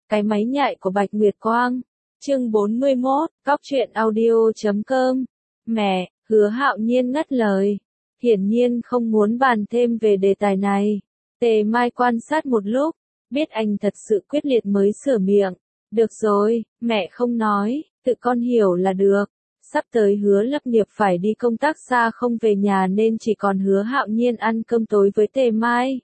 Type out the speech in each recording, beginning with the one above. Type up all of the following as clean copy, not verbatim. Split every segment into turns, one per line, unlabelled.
Cái máy nhại của Bạch Nguyệt Quang. Chương 41, Cóc truyện audio.com. Mẹ, Hứa Hạo Nhiên ngắt lời. Hiển nhiên không muốn bàn thêm về đề tài này. Tề Mai quan sát một lúc, biết anh thật sự quyết liệt mới sửa miệng. Được rồi, mẹ không nói, tự con hiểu là được. Sắp tới Hứa Lập Nghiệp phải đi công tác xa không về nhà nên chỉ còn Hứa Hạo Nhiên ăn cơm tối với Tề Mai.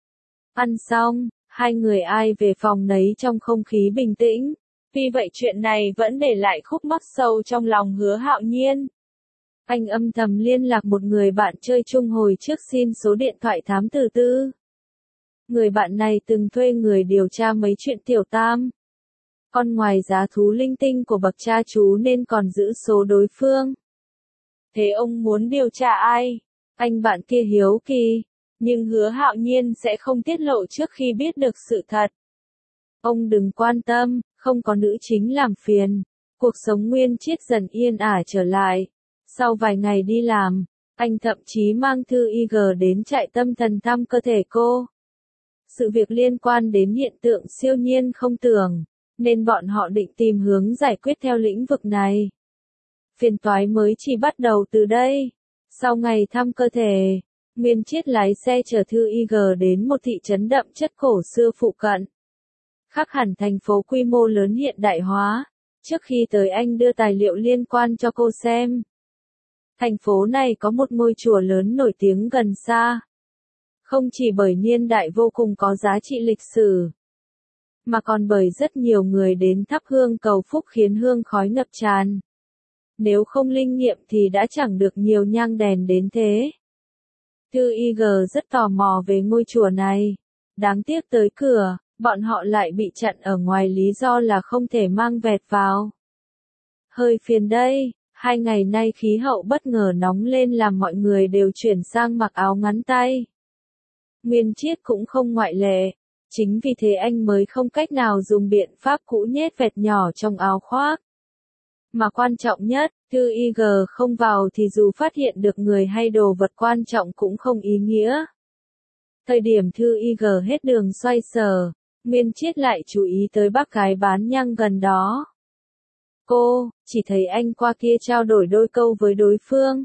Ăn xong, hai người ai về phòng nấy trong không khí bình tĩnh. Tuy vậy chuyện này vẫn để lại khúc mắc sâu trong lòng Hứa Hạo Nhiên. Anh âm thầm liên lạc một người bạn chơi chung hồi trước xin số điện thoại thám tử tư. Người bạn này từng thuê người điều tra mấy chuyện tiểu tam. Còn ngoài giá thú linh tinh của bậc cha chú nên còn giữ số đối phương. Thế ông muốn điều tra ai? Anh bạn kia hiếu kỳ. Nhưng Hứa Hạo Nhiên sẽ không tiết lộ trước khi biết được sự thật. Ông đừng quan tâm, không có nữ chính làm phiền. Cuộc sống Nguyên Chiết dần yên ả trở lại. Sau vài ngày đi làm, anh thậm chí mang Thư IG đến trại tâm thần thăm cơ thể cô. Sự việc liên quan đến hiện tượng siêu nhiên không tưởng, nên bọn họ định tìm hướng giải quyết theo lĩnh vực này. Phiền toái mới chỉ bắt đầu từ đây. Sau ngày thăm cơ thể, Nguyên Chiết lái xe chở Thư IG đến một thị trấn đậm chất cổ xưa phụ cận. Khác hẳn thành phố quy mô lớn hiện đại hóa. Trước khi tới anh đưa tài liệu liên quan cho cô xem. Thành phố này có một ngôi chùa lớn nổi tiếng gần xa. Không chỉ bởi niên đại vô cùng có giá trị lịch sử, mà còn bởi rất nhiều người đến thắp hương cầu phúc khiến hương khói ngập tràn. Nếu không linh nghiệm thì đã chẳng được nhiều nhang đèn đến thế. Thư IG rất tò mò về ngôi chùa này. Đáng tiếc tới cửa, bọn họ lại bị chặn ở ngoài lý do là không thể mang vẹt vào. Hơi phiền đây, 2 ngày nay khí hậu bất ngờ nóng lên làm mọi người đều chuyển sang mặc áo ngắn tay. Nguyên Chiết cũng không ngoại lệ. Chính vì thế anh mới không cách nào dùng biện pháp cũ nhét vẹt nhỏ trong áo khoác. Mà quan trọng nhất, Thư IG không vào thì dù phát hiện được người hay đồ vật quan trọng cũng không ý nghĩa. Thời điểm Thư IG hết đường xoay sở, Nguyên Chiết lại chú ý tới bác gái bán nhang gần đó. Cô, chỉ thấy anh qua kia trao đổi đôi câu với đối phương.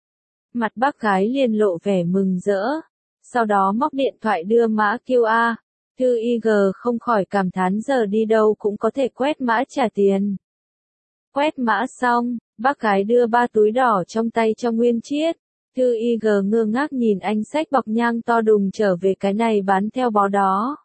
Mặt bác gái liền lộ vẻ mừng rỡ. Sau đó móc điện thoại đưa mã QR. Thư IG không khỏi cảm thán giờ đi đâu cũng có thể quét mã trả tiền. Quét mã xong, bác gái đưa 3 túi đỏ trong tay cho Nguyên Chiết. Thư IG ngơ ngác nhìn anh xách bọc nhang to đùng trở về cái này bán theo bó đó.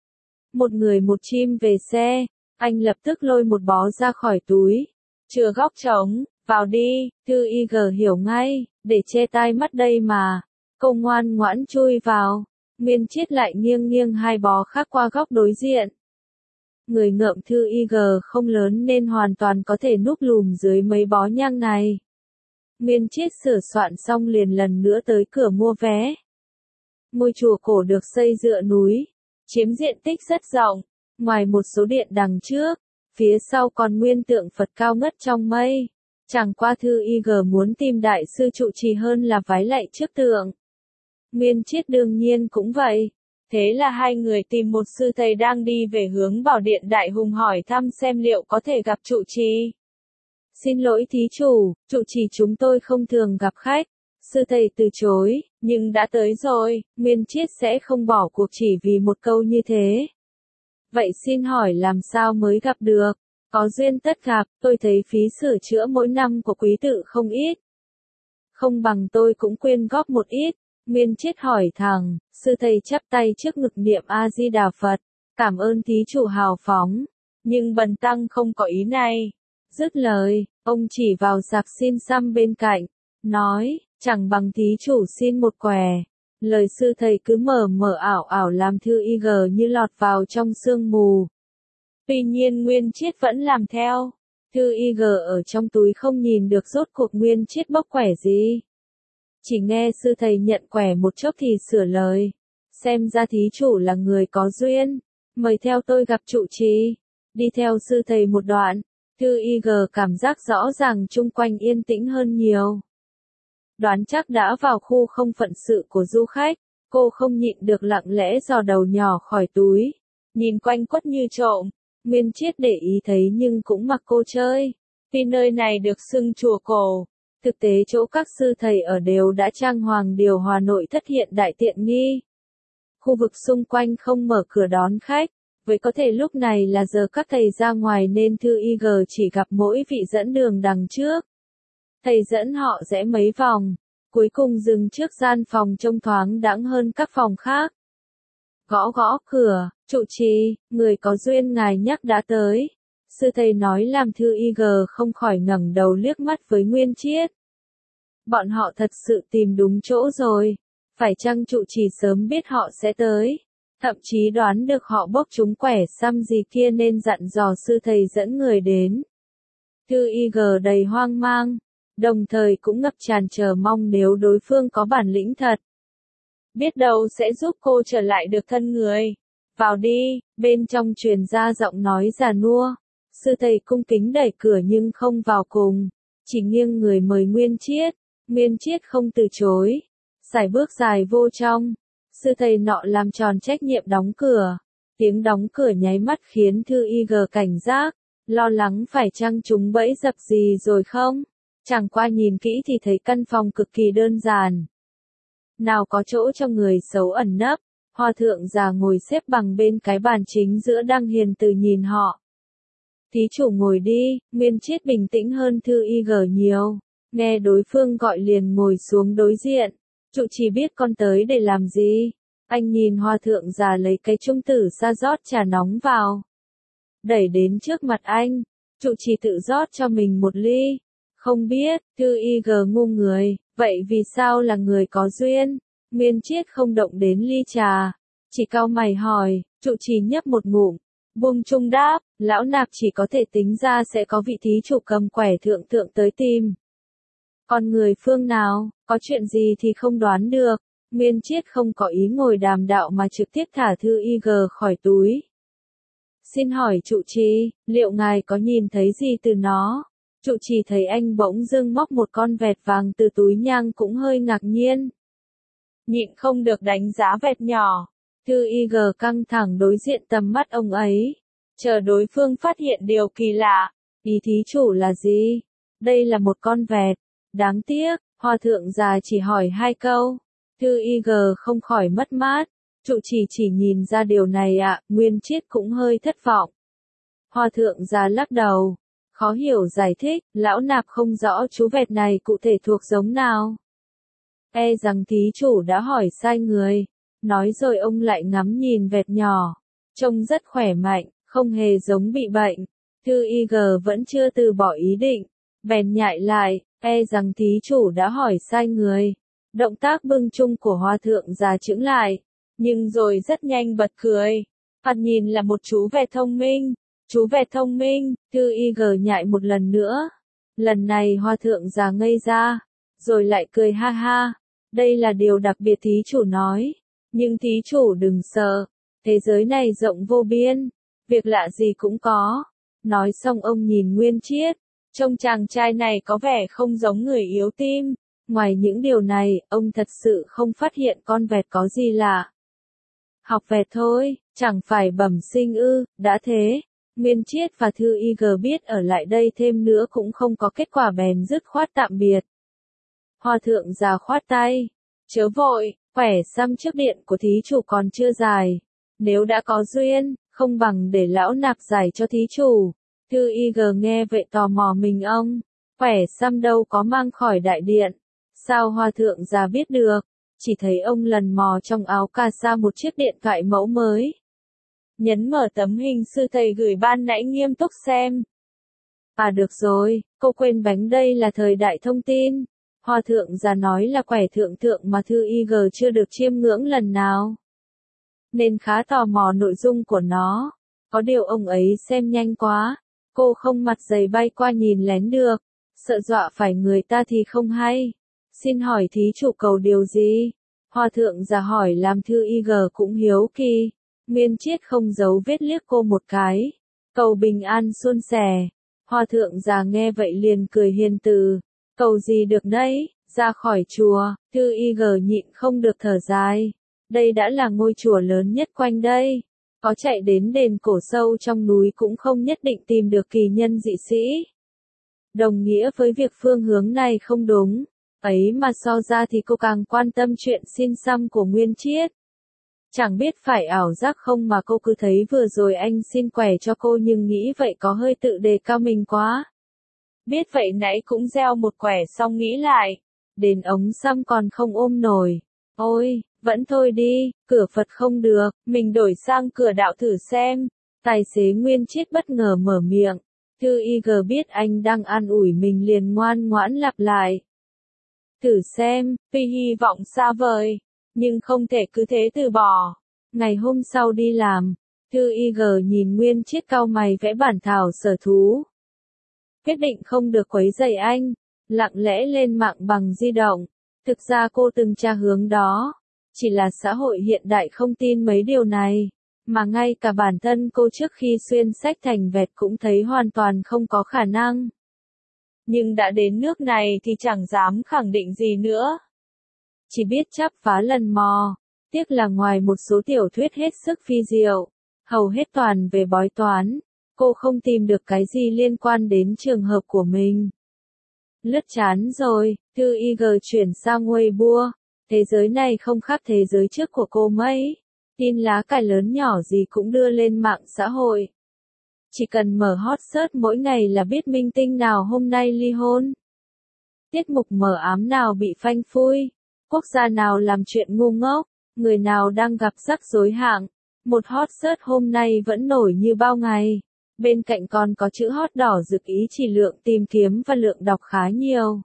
Một người một chim về xe, anh lập tức lôi một bó ra khỏi túi. Chừa góc trống, vào đi, Thư IG hiểu ngay, để che tai mắt đây mà. Cô ngoan ngoãn chui vào. Nguyên Chiết lại nghiêng nghiêng 2 bó khác qua góc đối diện. Người ngợm Thư IG không lớn nên hoàn toàn có thể núp lùm dưới mấy bó nhang này. Nguyên Chiết sửa soạn xong liền lần nữa tới cửa mua vé. Ngôi chùa cổ được xây dựa núi, chiếm diện tích rất rộng, ngoài một số điện đằng trước, phía sau còn nguyên tượng Phật cao ngất trong mây. Chẳng qua Thư IG muốn tìm đại sư trụ trì hơn là vái lạy trước tượng. Nguyên Chiết đương nhiên cũng vậy. Thế là hai người tìm một sư thầy đang đi về hướng Bảo Điện Đại Hùng hỏi thăm xem liệu có thể gặp trụ trì. Xin lỗi thí chủ, trụ trì chúng tôi không thường gặp khách. Sư thầy từ chối, nhưng đã tới rồi, Nguyên Chiết sẽ không bỏ cuộc chỉ vì một câu như thế. Vậy xin hỏi làm sao mới gặp được? Có duyên tất gặp, tôi thấy phí sửa chữa mỗi năm của quý tự không ít. Không bằng tôi cũng quyên góp một ít. Nguyên Chiết hỏi thẳng, sư thầy chắp tay trước ngực niệm A-di-đà Phật, cảm ơn thí chủ hào phóng, nhưng bần tăng không có ý này. Dứt lời, ông chỉ vào sạp xin xăm bên cạnh, nói, chẳng bằng thí chủ xin một què. Lời sư thầy cứ mờ mờ ảo ảo làm Thư IG như lọt vào trong sương mù. Tuy nhiên Nguyên Chiết vẫn làm theo. Thư IG ở trong túi không nhìn được rốt cuộc Nguyên Chiết bốc quẻ gì. Chỉ nghe sư thầy nhận quẻ một chốc thì sửa lời. Xem ra thí chủ là người có duyên. Mời theo tôi gặp trụ trì. Đi theo sư thầy một đoạn. Thư IG cảm giác rõ ràng chung quanh yên tĩnh hơn nhiều. Đoán chắc đã vào khu không phận sự của du khách. Cô không nhịn được lặng lẽ dò đầu nhỏ khỏi túi. Nhìn quanh quất như trộm. Nguyên Chiết để ý thấy nhưng cũng mặc cô chơi. Vì nơi này được xưng chùa cổ. Thực tế chỗ các sư thầy ở đều đã trang hoàng điều hòa nội thất hiện đại tiện nghi. Khu vực xung quanh không mở cửa đón khách. Với có thể lúc này là giờ các thầy ra ngoài nên Thư IG chỉ gặp mỗi vị dẫn đường đằng trước. Thầy dẫn họ rẽ mấy vòng, cuối cùng dừng trước gian phòng trông thoáng đãng hơn các phòng khác. Gõ gõ cửa, trụ trì, người có duyên ngài nhắc đã tới. Sư thầy nói làm Thư IG không khỏi ngẩng đầu liếc mắt với Nguyên Chiết. Bọn họ thật sự tìm đúng chỗ rồi. Phải chăng trụ trì sớm biết họ sẽ tới? Thậm chí đoán được họ bốc trúng quẻ xăm gì kia nên dặn dò sư thầy dẫn người đến. Thư IG đầy hoang mang, đồng thời cũng ngập tràn chờ mong nếu đối phương có bản lĩnh thật. Biết đâu sẽ giúp cô trở lại được thân người. Vào đi, bên trong truyền ra giọng nói già nua. Sư thầy cung kính đẩy cửa nhưng không vào cùng, chỉ nghiêng người mời Nguyên Chiết. Nguyên Chiết không từ chối, sải bước dài vô trong. Sư thầy nọ làm tròn trách nhiệm đóng cửa. Tiếng đóng cửa nháy mắt khiến Thư IG cảnh giác, lo lắng phải chăng chúng bẫy dập gì rồi không? Chẳng qua nhìn kỹ thì thấy căn phòng cực kỳ đơn giản. Nào có chỗ cho người xấu ẩn nấp, hòa thượng già ngồi xếp bằng bên cái bàn chính giữa đang hiền từ nhìn họ. Thí chủ ngồi đi, Nguyên Chiết bình tĩnh hơn Thư IG nhiều, nghe đối phương gọi liền ngồi xuống đối diện. Trụ trì biết con tới để làm gì? Anh nhìn hòa thượng già lấy cái chung tử sa rót trà nóng vào. Đẩy đến trước mặt anh, trụ trì tự rót cho mình một ly. Không biết, Thư IG ngu người, vậy vì sao là người có duyên? Nguyên Chiết không động đến ly trà, chỉ cau mày hỏi, trụ trì nhấp một ngụm, buông chung đáp, lão nạp chỉ có thể tính ra sẽ có vị thí chủ cầm quẻ thượng thượng tới tìm. Còn người phương nào, có chuyện gì thì không đoán được. Nguyên Chiết không có ý ngồi đàm đạo mà trực tiếp thả Thư IG khỏi túi. Xin hỏi trụ trì, liệu ngài có nhìn thấy gì từ nó? Trụ trì thấy anh bỗng dưng móc một con vẹt vàng từ túi nhang cũng hơi ngạc nhiên. Nhịn không được đánh giá vẹt nhỏ. Thư IG căng thẳng đối diện tầm mắt ông ấy. Chờ đối phương phát hiện điều kỳ lạ. Ý thí chủ là gì? Đây là một con vẹt. Đáng tiếc, hòa thượng già chỉ hỏi 2 câu. Thư IG không khỏi mất mát. Trụ trì chỉ nhìn ra điều này ạ, Nguyên Chiết cũng hơi thất vọng. Hòa thượng già lắc đầu. Khó hiểu giải thích, lão nạp không rõ chú vẹt này cụ thể thuộc giống nào. E rằng thí chủ đã hỏi sai người. Nói rồi ông lại ngắm nhìn vẹt nhỏ. Trông rất khỏe mạnh, không hề giống bị bệnh. Thư IG vẫn chưa từ bỏ ý định. Bèn nhại lại, e rằng thí chủ đã hỏi sai người. Động tác bưng chung của hòa thượng già chững lại. Nhưng rồi rất nhanh bật cười. Thoạt nhìn là một chú vẹt thông minh. Chú vẹt thông minh, Thư IG nhại một lần nữa. Lần này hòa thượng già ngây ra. Rồi lại cười ha ha. Đây là điều đặc biệt thí chủ nói. Nhưng thí chủ đừng sợ. Thế giới này rộng vô biên. Việc lạ gì cũng có. Nói xong ông nhìn Nguyên Chiết. Trông chàng trai này có vẻ không giống người yếu tim. Ngoài những điều này, ông thật sự không phát hiện con vẹt có gì lạ. Học vẹt thôi, chẳng phải bẩm sinh ư, đã thế. Nguyên Chiết và Thư IG biết ở lại đây thêm nữa cũng không có kết quả bèn dứt khoát tạm biệt. Hòa thượng già khoát tay. Chớ vội, quẻ xăm trước điện của thí chủ còn chưa dài. Nếu đã có duyên, không bằng để lão nạp giải cho thí chủ. Thư IG nghe vậy tò mò mình ông. Quẻ xăm đâu có mang khỏi đại điện. Sao hòa thượng già biết được? Chỉ thấy ông lần mò trong áo cà sa một chiếc điện thoại mẫu mới. Nhấn mở tấm hình sư thầy gửi ban nãy nghiêm túc xem. À được rồi, cô quên bánh đây là thời đại thông tin. Hòa thượng già nói là quẻ thượng thượng mà Thư IG chưa được chiêm ngưỡng lần nào. Nên khá tò mò nội dung của nó. Có điều ông ấy xem nhanh quá. Cô không mặt dày bay qua nhìn lén được. Sợ dọa phải người ta thì không hay. Xin hỏi thí chủ cầu điều gì? Hòa thượng già hỏi làm Thư IG cũng hiếu kỳ. Nguyên Chiết không giấu vết liếc cô một cái. Cầu bình an suôn sẻ. Hòa thượng già nghe vậy liền cười hiền từ. Cầu gì được đấy, ra khỏi chùa. Thư IG nhịn không được thở dài. Đây đã là ngôi chùa lớn nhất quanh đây. Có chạy đến đền cổ sâu trong núi cũng không nhất định tìm được kỳ nhân dị sĩ. Đồng nghĩa với việc phương hướng này không đúng. Ấy mà so ra thì cô càng quan tâm chuyện xin xăm của Nguyên Chiết. Chẳng biết phải ảo giác không mà cô cứ thấy vừa rồi anh xin quẻ cho cô nhưng nghĩ vậy có hơi tự đề cao mình quá. Biết vậy nãy cũng gieo một quẻ xong nghĩ lại. Đến ống xăm còn không ôm nổi. Ôi, vẫn thôi đi, cửa Phật không được, mình đổi sang cửa đạo thử xem. Tài xế Nguyên Chiết bất ngờ mở miệng. Thư IG biết anh đang an ủi mình liền ngoan ngoãn lặp lại. Thử xem, tuy hy vọng xa vời, nhưng không thể cứ thế từ bỏ. Ngày hôm sau đi làm, Thư IG nhìn Nguyên Chiết cau mày vẽ bản thảo sở thú. Quyết định không được quấy rầy anh, lặng lẽ lên mạng bằng di động. Thực ra cô từng tra hướng đó, chỉ là xã hội hiện đại không tin mấy điều này, mà ngay cả bản thân cô trước khi xuyên sách thành vẹt cũng thấy hoàn toàn không có khả năng. Nhưng đã đến nước này thì chẳng dám khẳng định gì nữa. Chỉ biết chắp vá lần mò, tiếc là ngoài một số tiểu thuyết hết sức phi diệu, hầu hết toàn về bói toán, cô không tìm được cái gì liên quan đến trường hợp của mình. Lướt chán rồi, Thư IG chuyển sang Weibo. Thế giới này không khác thế giới trước của cô mấy. Tin lá cải lớn nhỏ gì cũng đưa lên mạng xã hội. Chỉ cần mở hot search mỗi ngày là biết minh tinh nào hôm nay ly hôn. Tiết mục mờ ám nào bị phanh phui. Quốc gia nào làm chuyện ngu ngốc. Người nào đang gặp rắc rối hạng. Một hot search hôm nay vẫn nổi như bao ngày. Bên cạnh còn có chữ hot đỏ rực ý chỉ lượng tìm kiếm và lượng đọc khá nhiều.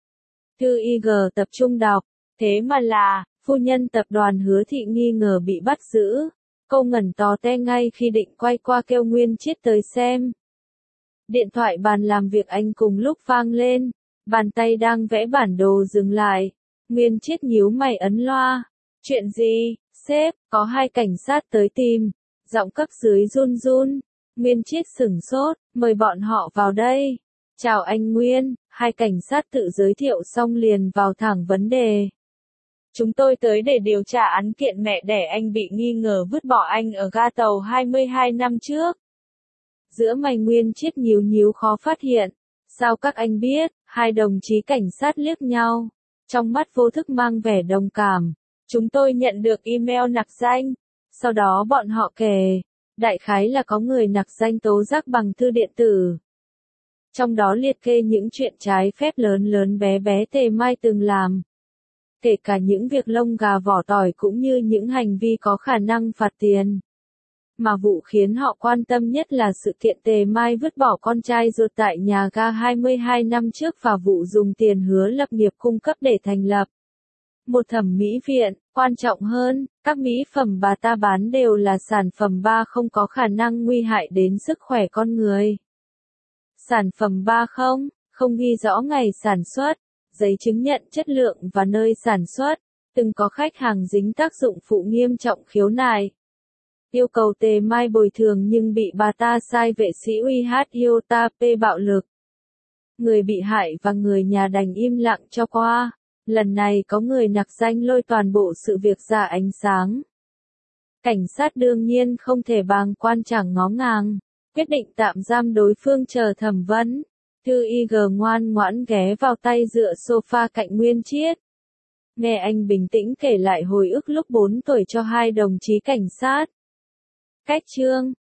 Thư IG tập trung đọc. Thế mà là, phu nhân tập đoàn Hứa Thị nghi ngờ bị bắt giữ. Cô ngẩn tò te ngay khi định quay qua kêu Nguyên Chiết tới xem. Điện thoại bàn làm việc anh cùng lúc vang lên. Bàn tay đang vẽ bản đồ dừng lại. Nguyên Chiết nhíu mày ấn loa. Chuyện gì, sếp, có 2 cảnh sát tới tìm. Giọng cấp dưới run run. Nguyên Chiết sửng sốt, mời bọn họ vào đây. Chào anh Nguyên, 2 cảnh sát tự giới thiệu xong liền vào thẳng vấn đề. Chúng tôi tới để điều tra án kiện mẹ đẻ anh bị nghi ngờ vứt bỏ anh ở ga tàu 22 năm trước. Giữa mày Nguyên Chiết nhíu nhíu khó phát hiện. Sao các anh biết? 2 đồng chí cảnh sát liếc nhau. Trong mắt vô thức mang vẻ đồng cảm. Chúng tôi nhận được email nặc danh. Sau đó bọn họ kể. Đại khái là có người nặc danh tố giác bằng thư điện tử. Trong đó liệt kê những chuyện trái phép lớn lớn bé bé Tề Mai từng làm. Kể cả những việc lông gà vỏ tỏi cũng như những hành vi có khả năng phạt tiền. Mà vụ khiến họ quan tâm nhất là sự kiện Tề Mai vứt bỏ con trai ruột tại nhà ga 22 năm trước và vụ dùng tiền hứa lập nghiệp cung cấp để thành lập một thẩm mỹ viện. Quan trọng hơn, các mỹ phẩm bà ta bán đều là sản phẩm ba không có khả năng nguy hại đến sức khỏe con người. Sản phẩm ba không ghi rõ ngày sản xuất, giấy chứng nhận chất lượng và nơi sản xuất. Từng có khách hàng dính tác dụng phụ nghiêm trọng khiếu nại. Yêu cầu Tề Mai bồi thường nhưng bị bà ta sai vệ sĩ UH Iota P bạo lực. Người bị hại và người nhà đành im lặng cho qua. Lần này có người nặc danh lôi toàn bộ sự việc ra ánh sáng. Cảnh sát đương nhiên không thể bàng quan chẳng ngó ngàng. Quyết định tạm giam đối phương chờ thẩm vấn. Thư IG ngoan ngoãn ghé vào tay dựa sofa cạnh Nguyên Chiết. Nghe anh bình tĩnh kể lại hồi ức lúc 4 tuổi cho 2 đồng chí cảnh sát. Cách chương